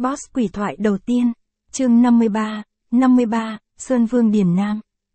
Boss quỷ thoại đầu tiên, chương 53, Sơn Vương Điền Nam.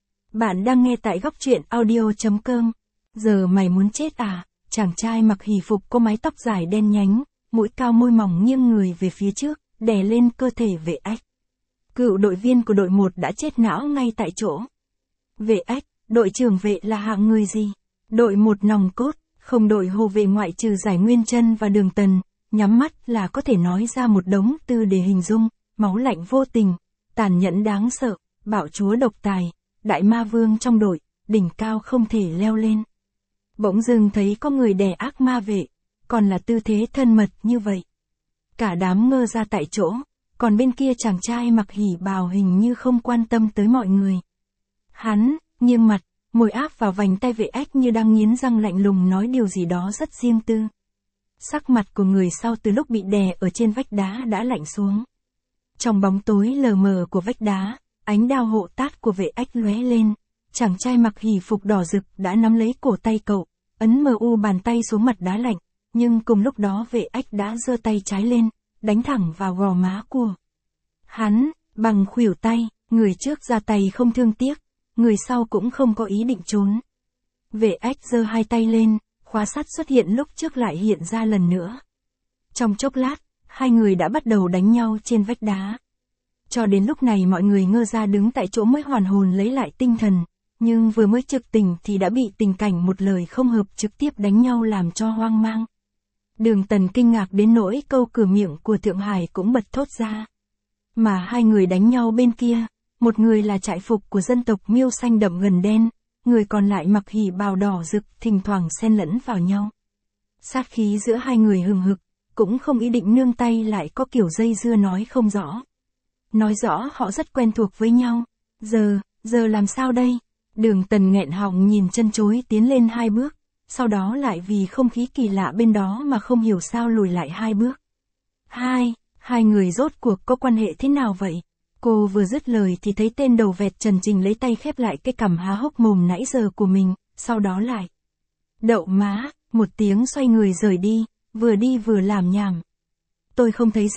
Bạn đang nghe tại góc truyện audio.com. Giờ mày muốn chết à? Chàng trai mặc hỷ phục có mái tóc dài đen nhánh, mũi cao môi mỏng nghiêng người về phía trước, đè lên cơ thể Vệ Ách. Cựu đội viên của đội 1 đã chết não ngay tại chỗ. Vệ Ách, đội trưởng Vệ là hạng người gì? Đội 1 nòng cốt, không đội hộ vệ ngoại trừ Giải Nguyên Chân và Đường Tần, nhắm mắt là có thể nói ra một đống từ để hình dung, máu lạnh vô tình, tàn nhẫn đáng sợ, bạo chúa độc tài, đại ma vương trong đội, đỉnh cao không thể leo lên. Bỗng dưng thấy có người đè ác ma Vệ, còn là tư thế thân mật như vậy. Cả đám ngơ ra tại chỗ, còn bên kia chàng trai mặc hỉ bào hình như không quan tâm tới mọi người. Hắn, nghiêng mặt, môi áp vào vành tay Vệ Ách như đang nghiến răng lạnh lùng nói điều gì đó rất riêng tư. Sắc mặt của người sau từ lúc bị đè ở trên vách đá đã lạnh xuống. Trong bóng tối lờ mờ của vách đá, ánh đao hộ tát của Vệ Ách lóe lên, chàng trai mặc hỉ phục đỏ rực đã nắm lấy cổ tay cậu, ấn mờ u bàn tay xuống mặt đá lạnh, nhưng cùng lúc đó Vệ Ách đã giơ tay trái lên, đánh thẳng vào gò má của hắn, bằng khuỷu tay, người trước ra tay không thương tiếc, người sau cũng không có ý định trốn. Vệ Ách giơ hai tay lên, khóa sắt xuất hiện lúc trước lại hiện ra lần nữa. Trong chốc lát, hai người đã bắt đầu đánh nhau trên vách đá. Cho đến lúc này mọi người ngơ ra đứng tại chỗ mới hoàn hồn lấy lại tinh thần, nhưng vừa mới trực tỉnh thì đã bị tình cảnh một lời không hợp trực tiếp đánh nhau làm cho hoang mang. Đường Tần kinh ngạc đến nỗi câu cửa miệng của Thượng Hải cũng bật thốt ra. Mà hai người đánh nhau bên kia, một người là trại phục của dân tộc Miêu xanh đậm gần đen, người còn lại mặc hỉ bào đỏ rực thỉnh thoảng xen lẫn vào nhau. Sát khí giữa hai người hừng hực, cũng không ý định nương tay lại có kiểu dây dưa nói không rõ. Nói rõ họ rất quen thuộc với nhau. Giờ làm sao đây? Đường Tần nghẹn họng nhìn chân chối tiến lên hai bước, sau đó lại vì không khí kỳ lạ bên đó mà không hiểu sao lùi lại hai bước. Hai người rốt cuộc có quan hệ thế nào vậy? Cô vừa dứt lời thì thấy tên đầu vẹt Trần Trình lấy tay khép lại cái cằm há hốc mồm nãy giờ của mình, sau đó lại đậu má, một tiếng xoay người rời đi vừa làm nhảm. Tôi không thấy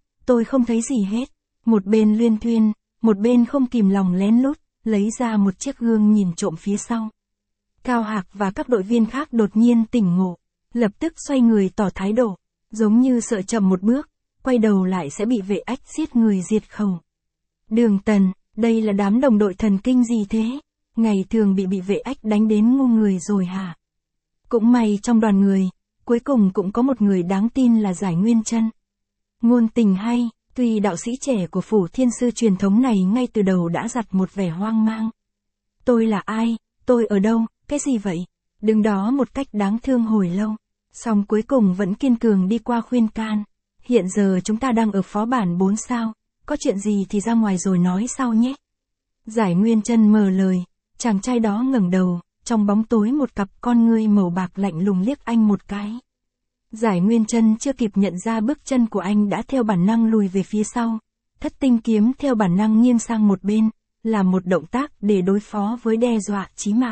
gì hết. Một bên luyên thuyên, một bên không kìm lòng lén lút, lấy ra một chiếc gương nhìn trộm phía sau. Cao Hạc và các đội viên khác đột nhiên tỉnh ngộ, lập tức xoay người tỏ thái độ, giống như sợ chậm một bước, quay đầu lại sẽ bị Vệ Ách giết người diệt khẩu. Đường Tần, đây là đám đồng đội thần kinh gì thế? Ngày thường bị Vệ Ách đánh đến ngu người rồi hả? Cũng may trong đoàn người, cuối cùng cũng có một người đáng tin là Giải Nguyên Chân. Ngôn tình hay, tuy đạo sĩ trẻ của Phủ Thiên Sư truyền thống này ngay từ đầu đã giặt một vẻ hoang mang. Tôi là ai? Tôi ở đâu? Cái gì vậy? Đứng đó một cách đáng thương hồi lâu, song cuối cùng vẫn kiên cường đi qua khuyên can. Hiện giờ chúng ta đang ở phó bản 4 sao, có chuyện gì thì ra ngoài rồi nói sau nhé. Giải Nguyên Chân mở lời, chàng trai đó ngẩng đầu, trong bóng tối một cặp con ngươi màu bạc lạnh lùng liếc anh một cái. Giải Nguyên Chân chưa kịp nhận ra bước chân của anh đã theo bản năng lùi về phía sau, Thất Tinh kiếm theo bản năng nghiêng sang một bên, làm một động tác để đối phó với đe dọa chí mạng.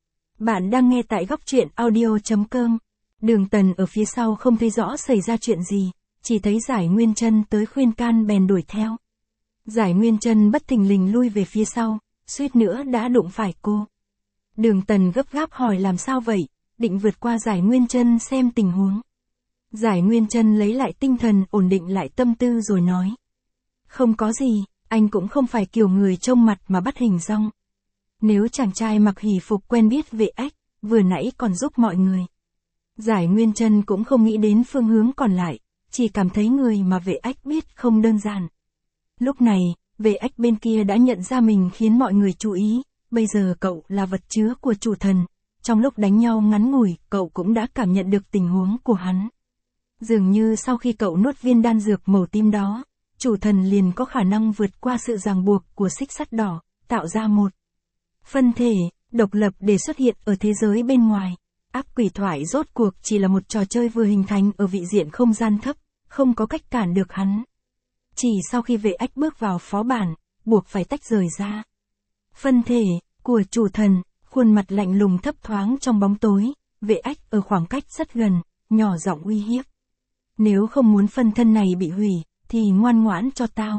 Bạn đang nghe tại góc truyện audio.com. Đường Tần ở phía sau không thấy rõ xảy ra chuyện gì, chỉ thấy Giải Nguyên Chân tới khuyên can bèn đuổi theo. Giải Nguyên Chân bất thình lình lui về phía sau, suýt nữa đã đụng phải cô. Đường Tần gấp gáp hỏi làm sao vậy, định vượt qua Giải Nguyên Chân xem tình huống. Giải Nguyên Chân lấy lại tinh thần, ổn định lại tâm tư rồi nói. Không có gì, anh cũng không phải kiểu người trông mặt mà bắt hình dong. Nếu chàng trai mặc hỉ phục quen biết Vệ Ách, vừa nãy còn giúp mọi người. Giải Nguyên Chân cũng không nghĩ đến phương hướng còn lại, chỉ cảm thấy người mà Vệ Ách biết không đơn giản. Lúc này, Vệ Ách bên kia đã nhận ra mình khiến mọi người chú ý, bây giờ cậu là vật chứa của chủ thần. Trong lúc đánh nhau ngắn ngủi, cậu cũng đã cảm nhận được tình huống của hắn. Dường như sau khi cậu nuốt viên đan dược màu tím đó, chủ thần liền có khả năng vượt qua sự ràng buộc của xích sắt đỏ, tạo ra một phân thể độc lập để xuất hiện ở thế giới bên ngoài. Ác quỷ thoại rốt cuộc chỉ là một trò chơi vừa hình thành ở vị diện không gian thấp, không có cách cản được hắn. Chỉ sau khi Vệ Ách bước vào phó bản, buộc phải tách rời ra. Phân thể của chủ thần, khuôn mặt lạnh lùng thấp thoáng trong bóng tối, Vệ Ách ở khoảng cách rất gần, nhỏ giọng uy hiếp. Nếu không muốn phân thân này bị hủy, thì ngoan ngoãn cho tao.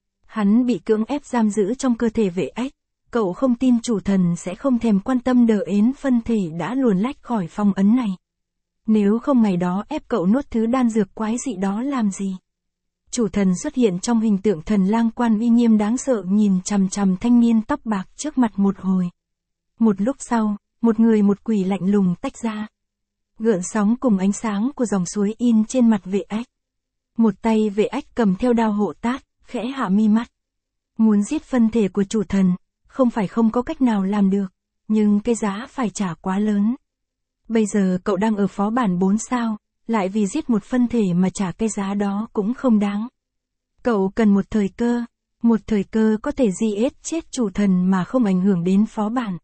Hắn bị cưỡng ép giam giữ trong cơ thể vệ ách. Cậu không tin chủ thần sẽ không thèm quan tâm đờ ến phân thể đã luồn lách khỏi phong ấn này. Nếu không ngày đó ép cậu nuốt thứ đan dược quái dị đó làm gì? Chủ thần xuất hiện trong hình tượng thần lang quan uy nghiêm đáng sợ nhìn chằm chằm thanh niên tóc bạc trước mặt một hồi. Một lúc sau, một người một quỷ lạnh lùng tách ra. Gợn sóng cùng ánh sáng của dòng suối in trên mặt vệ ách. Một tay vệ ách cầm theo đao hộ tát, khẽ hạ mi mắt. Muốn giết phân thể của chủ thần, không phải không có cách nào làm được, nhưng cái giá phải trả quá lớn. Bây giờ cậu đang ở phó bản 4 sao, lại vì giết một phân thể mà trả cái giá đó cũng không đáng. Cậu cần một thời cơ có thể giết chết chủ thần mà không ảnh hưởng đến phó bản.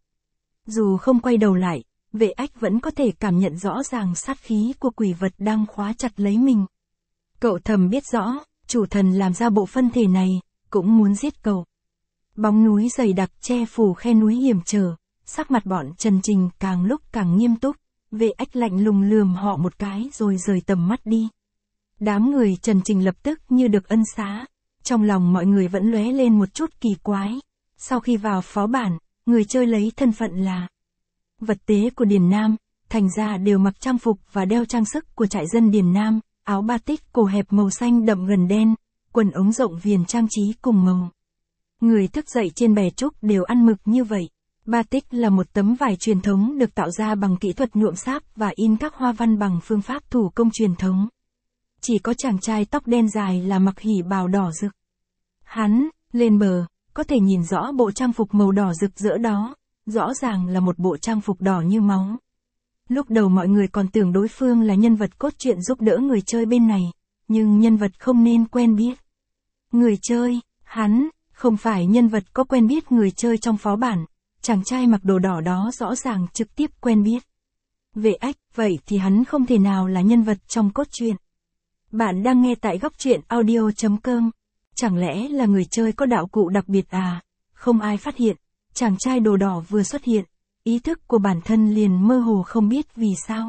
Dù không quay đầu lại, vệ ách vẫn có thể cảm nhận rõ ràng sát khí của quỷ vật đang khóa chặt lấy mình. Cậu thầm biết rõ, chủ thần làm ra bộ phân thể này, cũng muốn giết cậu. Bóng núi dày đặc che phủ khe núi hiểm trở, sắc mặt bọn Trần Trình càng lúc càng nghiêm túc, vệ ách lạnh lùng lườm họ một cái rồi rời tầm mắt đi. Đám người Trần Trình lập tức như được ân xá, trong lòng mọi người vẫn lóe lên một chút kỳ quái. Sau khi vào phó bản, người chơi lấy thân phận là vật tế của Điền Nam, thành ra đều mặc trang phục và đeo trang sức của trại dân Điền Nam, áo batik cổ hẹp màu xanh đậm gần đen, quần ống rộng viền trang trí cùng màu. Người thức dậy trên bè trúc đều ăn mực như vậy. Batik là một tấm vải truyền thống được tạo ra bằng kỹ thuật nhuộm sáp và in các hoa văn bằng phương pháp thủ công truyền thống. Chỉ có chàng trai tóc đen dài là mặc hỉ bào đỏ rực. Hắn, lên bờ, có thể nhìn rõ bộ trang phục màu đỏ rực rỡ đó, rõ ràng là một bộ trang phục đỏ như máu. Lúc đầu mọi người còn tưởng đối phương là nhân vật cốt truyện giúp đỡ người chơi bên này, nhưng nhân vật không nên quen biết. Người chơi, hắn, không phải nhân vật có quen biết người chơi trong phó bản, chàng trai mặc đồ đỏ đó rõ ràng trực tiếp quen biết. Vệ ách, vậy thì hắn không thể nào là nhân vật trong cốt truyện. Bạn đang nghe tại góc truyện audio.com. Chẳng lẽ là người chơi có đạo cụ đặc biệt à? Không ai phát hiện, chàng trai đồ đỏ vừa xuất hiện, ý thức của bản thân liền mơ hồ không biết vì sao.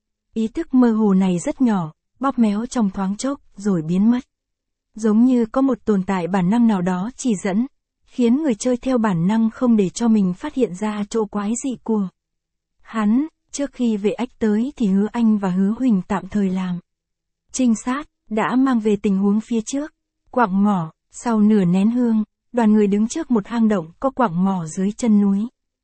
Ý thức mơ hồ này rất nhỏ, bóp méo trong thoáng chốc, rồi biến mất. Giống như có một tồn tại bản năng nào đó chỉ dẫn, khiến người chơi theo bản năng không để cho mình phát hiện ra chỗ quái dị của hắn. Trước khi vệ ách tới thì Hứa Anh và Hứa Huỳnh tạm thời làm trinh sát, đã mang về tình huống phía trước. Quặng mỏ, sau nửa nén hương, đoàn người đứng trước một hang động có quặng mỏ dưới chân núi.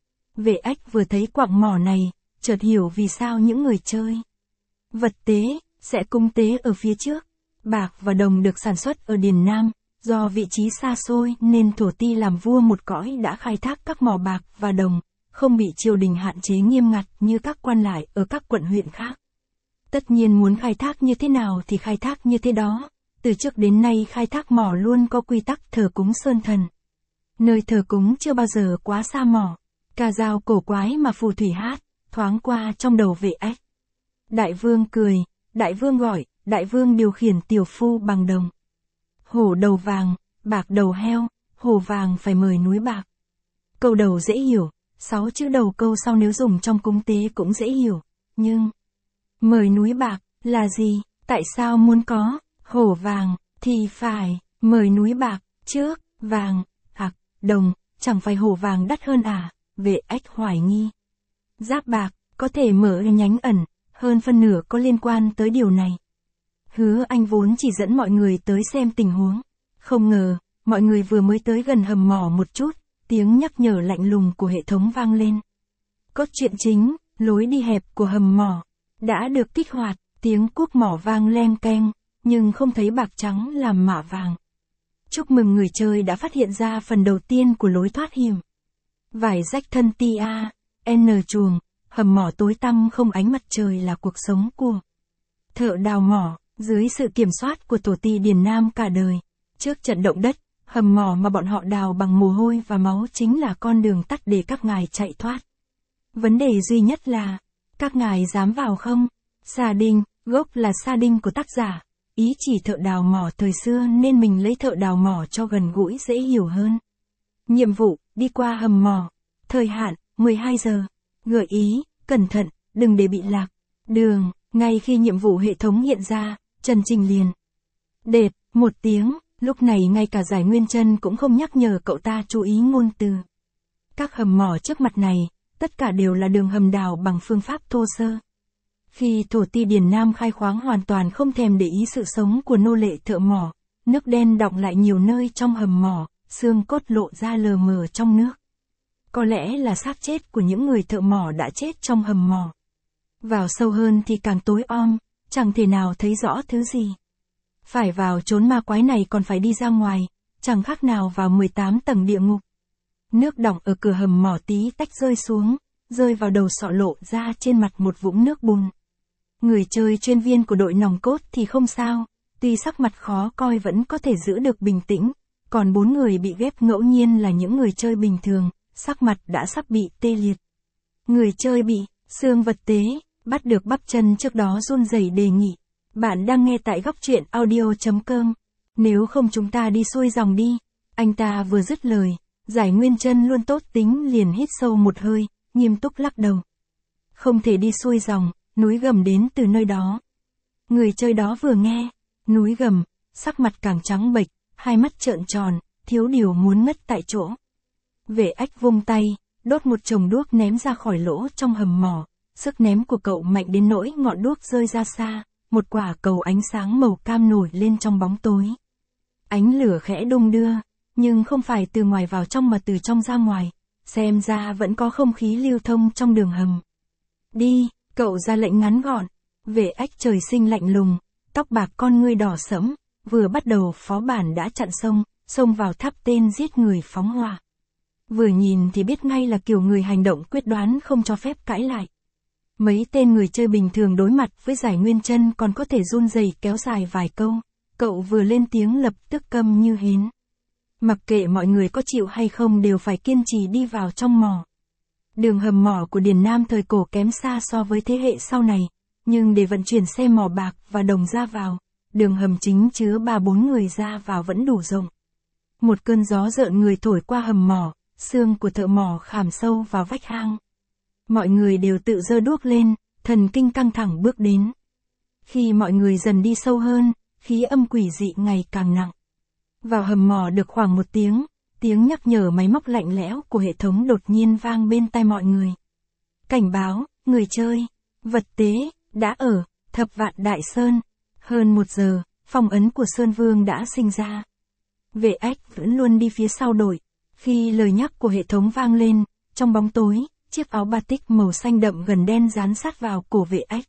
Vệ ách vừa thấy quặng mỏ này, chợt hiểu vì sao những người chơi vật tế sẽ cúng tế ở phía trước. Bạc và đồng được sản xuất ở Điền Nam, do vị trí xa xôi nên thổ ti làm vua một cõi đã khai thác các mỏ bạc và đồng, không bị triều đình hạn chế nghiêm ngặt như các quan lại ở các quận huyện khác. Tất nhiên muốn khai thác như thế nào thì khai thác như thế đó. Từ trước đến nay khai thác mỏ luôn có quy tắc thờ cúng sơn thần. Nơi thờ cúng chưa bao giờ quá xa mỏ. Ca dao cổ quái mà phù thủy hát, thoáng qua trong đầu vệ ách. Đại vương cười, đại vương gọi, đại vương điều khiển tiểu phu bằng đồng. Hổ đầu vàng, bạc đầu heo, hổ vàng phải mời núi bạc. Câu đầu dễ hiểu, 6 chữ đầu câu sau nếu dùng trong cúng tế cũng dễ hiểu, nhưng mời núi bạc là gì? Tại sao muốn có hổ vàng thì phải mời núi bạc trước? Vàng, bạc, đồng, chẳng phải hổ vàng đắt hơn à? Vệ ách hoài nghi. Giáp bạc có thể mở nhánh ẩn, hơn phân nửa có liên quan tới điều này. Hứa Anh vốn chỉ dẫn mọi người tới xem tình huống. Không ngờ, mọi người vừa mới tới gần hầm mỏ một chút, tiếng nhắc nhở lạnh lùng của hệ thống vang lên. Cốt truyện chính, lối đi hẹp của hầm mỏ đã được kích hoạt, tiếng cuốc mỏ vang leng keng, nhưng không thấy bạc trắng làm mạ vàng. Chúc mừng người chơi đã phát hiện ra phần đầu tiên của lối thoát hiểm. Vải rách thân tia, N chuồng, hầm mỏ tối tăm không ánh mặt trời là cuộc sống của thợ đào mỏ, dưới sự kiểm soát của tổ ty Điền Nam cả đời. Trước trận động đất, hầm mỏ mà bọn họ đào bằng mồ hôi và máu chính là con đường tắt để các ngài chạy thoát. Vấn đề duy nhất là, các ngài dám vào không? Sa đinh, gốc là sa đinh của tác giả, ý chỉ thợ đào mỏ thời xưa nên mình lấy thợ đào mỏ cho gần gũi dễ hiểu hơn. Nhiệm vụ, đi qua hầm mỏ. Thời hạn, 12 giờ. Gợi ý, cẩn thận, đừng để bị lạc đường. Ngay khi nhiệm vụ hệ thống hiện ra, Trần Trình liền đệt, Một tiếng, lúc này ngay cả Giải Nguyên Trân cũng không nhắc nhở cậu ta chú ý ngôn từ. Các hầm mỏ trước mặt này, tất cả đều là đường hầm đào bằng phương pháp thô sơ. Khi thổ ti Điền Nam khai khoáng hoàn toàn không thèm để ý sự sống của nô lệ thợ mỏ, nước đen đọng lại nhiều nơi trong hầm mỏ, xương cốt lộ ra lờ mờ trong nước. Có lẽ là xác chết của những người thợ mỏ đã chết trong hầm mỏ. Vào sâu hơn thì càng tối om, chẳng thể nào thấy rõ thứ gì. Phải vào chốn ma quái này còn phải đi ra ngoài, chẳng khác nào vào 18 tầng địa ngục. Nước đọng ở cửa hầm mỏ tí tách rơi xuống, rơi vào đầu sọ lộ ra trên mặt một vũng nước bùn. Người chơi chuyên viên của đội nòng cốt thì không sao, tuy sắc mặt khó coi vẫn có thể giữ được bình tĩnh, còn 4 người bị ghép ngẫu nhiên là những người chơi bình thường, sắc mặt đã sắp bị tê liệt. Người chơi bị xương vật tế, bắt được bắp chân trước đó run rẩy đề nghị. Bạn đang nghe tại góc truyện audio.com. Nếu không chúng ta đi xuôi dòng đi. Anh ta vừa dứt lời, Giải Nguyên Trân luôn tốt tính liền hít sâu một hơi, nghiêm túc lắc đầu. Không thể đi xuôi dòng, núi gầm đến từ nơi đó. Người chơi đó vừa nghe, núi gầm, sắc mặt càng trắng bệch, hai mắt trợn tròn, thiếu điều muốn ngất tại chỗ. Vệ Ách vung tay, đốt một chồng đuốc ném ra khỏi lỗ trong hầm mỏ, sức ném của cậu mạnh đến nỗi ngọn đuốc rơi ra xa, một quả cầu ánh sáng màu cam nổi lên trong bóng tối. Ánh lửa khẽ đung đưa, nhưng không phải từ ngoài vào trong mà từ trong ra ngoài, xem ra vẫn có không khí lưu thông trong đường hầm. Đi, cậu ra lệnh ngắn gọn. Vệ Ách trời sinh lạnh lùng, tóc bạc con ngươi đỏ sẫm, vừa bắt đầu phó bản đã chặn xông vào tháp tên giết người phóng hỏa. Vừa nhìn thì biết ngay là kiểu người hành động quyết đoán không cho phép cãi lại. Mấy tên người chơi bình thường đối mặt với Giải Nguyên Trân còn có thể run rẩy kéo dài vài câu, cậu vừa lên tiếng lập tức câm như hến. Mặc kệ mọi người có chịu hay không đều phải kiên trì đi vào trong mỏ. Đường hầm mỏ của Điền Nam thời cổ kém xa so với thế hệ sau này, nhưng để vận chuyển xe mỏ bạc và đồng ra vào, đường hầm chính chứa 3-4 người ra vào vẫn đủ rộng. Một cơn gió rợn người thổi qua hầm mỏ, xương của thợ mỏ khảm sâu vào vách hang. Mọi người đều tự giơ đuốc lên, thần kinh căng thẳng bước đến. Khi mọi người dần đi sâu hơn, khí âm quỷ dị ngày càng nặng. Vào hầm mỏ được khoảng một tiếng, tiếng nhắc nhở máy móc lạnh lẽo của hệ thống đột nhiên vang bên tai mọi người. Cảnh báo, người chơi, vật tế, đã ở, Thập Vạn Đại Sơn. Hơn 1 giờ, phong ấn của Sơn Vương đã sinh ra. Vệ Ách vẫn luôn đi phía sau đội. Khi lời nhắc của hệ thống vang lên, trong bóng tối, chiếc áo batik màu xanh đậm gần đen dán sát vào cổ Vệ Ách.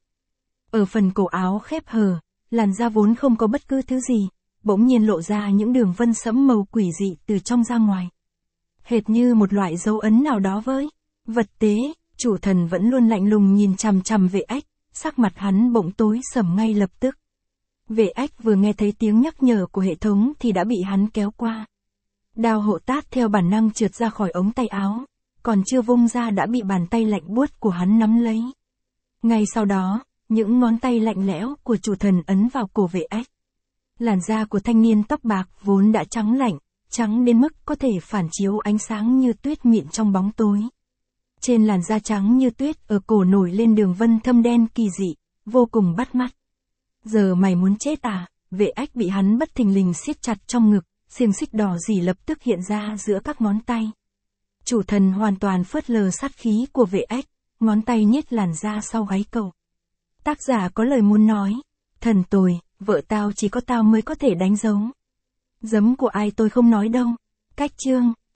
Ở phần cổ áo khép hờ, làn da vốn không có bất cứ thứ gì, bỗng nhiên lộ ra những đường vân sẫm màu quỷ dị từ trong ra ngoài. Hệt như một loại dấu ấn nào đó với vật tế, chủ thần vẫn luôn lạnh lùng nhìn chằm chằm Vệ Ách, sắc mặt hắn bỗng tối sầm ngay lập tức. Vệ Ách vừa nghe thấy tiếng nhắc nhở của hệ thống thì đã bị hắn kéo qua. Đao hộ tát theo bản năng trượt ra khỏi ống tay áo, còn chưa vung ra đã bị bàn tay lạnh buốt của hắn nắm lấy. Ngay sau đó, những ngón tay lạnh lẽo của chủ thần ấn vào cổ Vệ Ách. Làn da của thanh niên tóc bạc vốn đã trắng lạnh, trắng đến mức có thể phản chiếu ánh sáng như tuyết mịn trong bóng tối. Trên làn da trắng như tuyết ở cổ nổi lên đường vân thâm đen kỳ dị, vô cùng bắt mắt. Giờ mày muốn chết à? Vệ Ách bị hắn bất thình lình siết chặt trong ngực, xiềng xích đỏ rỉ lập tức hiện ra giữa các ngón tay. Chủ thần hoàn toàn phớt lờ sát khí của Vệ Ách, ngón tay nhét làn da sau gáy cậu. Tác giả có lời muốn nói, thần tồi, vợ tao chỉ có tao mới có thể đánh dấu. Giấm của ai tôi không nói đâu. Cách chương